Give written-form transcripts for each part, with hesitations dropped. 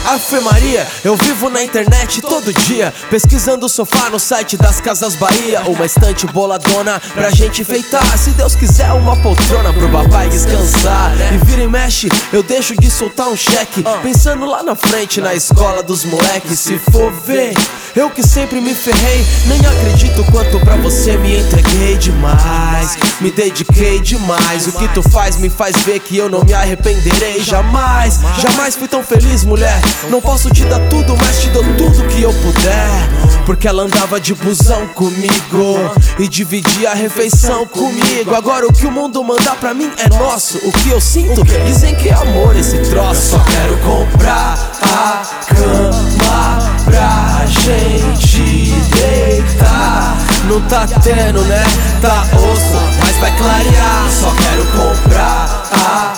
Ave Maria, eu vivo na internet todo dia, pesquisando o sofá no site das Casas Bahia. Uma estante boladona pra gente enfeitar, se Deus quiser uma poltrona pro papai descansar. E vira e mexe, eu deixo de soltar um cheque, pensando lá na frente na escola dos moleques. Se for ver, eu que sempre me ferrei, nem acredito quanto pra você me entreguei demais, me dediquei demais. O que tu faz me faz ver que eu não me arrependerei jamais. Jamais fui tão feliz, mulher. Não posso te dar tudo, mas te dou tudo que eu puder, porque ela andava de busão comigo e dividia a refeição comigo. Agora o que o mundo mandar pra mim é nosso. O que eu sinto, dizem que é amor esse troço. Eu só quero comprar a cama pra gente deitar. Não tá tendo, né? Tá osso, mas vai clarear. Só quero comprar a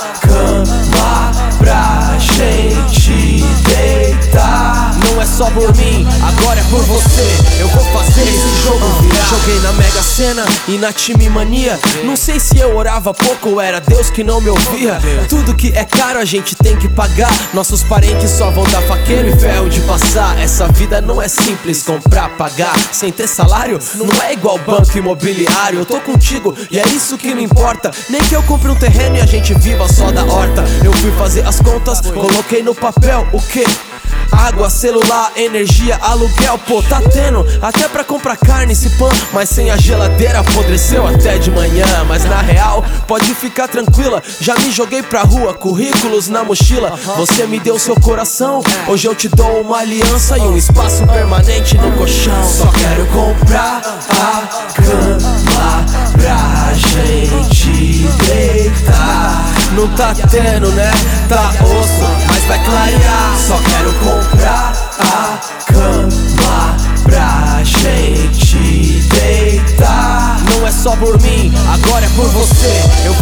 cama pra gente deitar. Não é só por mim, agora é por você. Eu vou fazer esse jogo virar. Joguei na Mega Sena e na Time Mania. Não sei se eu orava pouco ou era Deus que não me ouvia. Tudo que é caro a gente tem que pagar. Nossos parentes só vão dar faqueiro e ferro de passar. Essa vida não é simples, comprar, pagar sem ter salário não é igual banco imobiliário. Eu tô contigo e é isso que me importa. Nem que eu compre um terreno e a gente viva só da horta. Eu fui fazer as contas, coloquei no papel o quê? Água, celular, energia, aluguel. Pô, tá tendo até pra comprar carne esse pão, mas sem a geladeira apodreceu até de manhã. Mas na real, pode ficar tranquila, já me joguei pra rua, currículos na mochila. Você me deu seu coração, hoje eu te dou uma aliança e um espaço permanente no colchão. Só quero comprar a cama pra gente deitar. Não tá tendo, né? Tá osso, mas vai clarear. Só quero comprar a cama pra gente deitar. Não é só por mim, agora é por você. Eu